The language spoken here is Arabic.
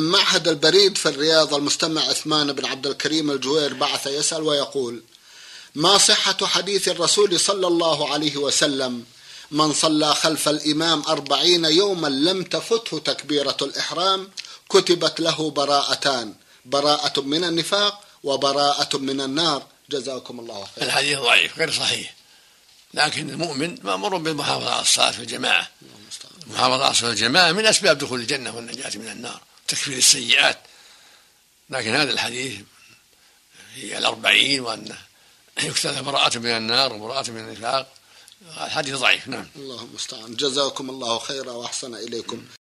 معهد البريد في الرياض المستمع عثمان بن عبد الكريم الجوير بعث يسأل ويقول: ما صحة حديث الرسول صلى الله عليه وسلم: من صلى خلف الإمام 40 يوما لم تفته تكبيرة الإحرام كتبت له براءتان، براءة من النفاق وبراءة من النار، جزاكم الله خير. الحديث ضعيف غير صحيح، لكن المؤمن مأمور بالمحافظة على الصلاة في الجماعة. المحافظة على الصلاة في الجماعة من أسباب دخول الجنة والنجاة من النار، تكفير السيئات. لكن هذا الحديث هي 40 وأن يكتب براءة من النار وبراءة من النفاق، الحديث ضعيف. نعم. الله المستعان. جزاكم الله خيرا وأحسن إليكم.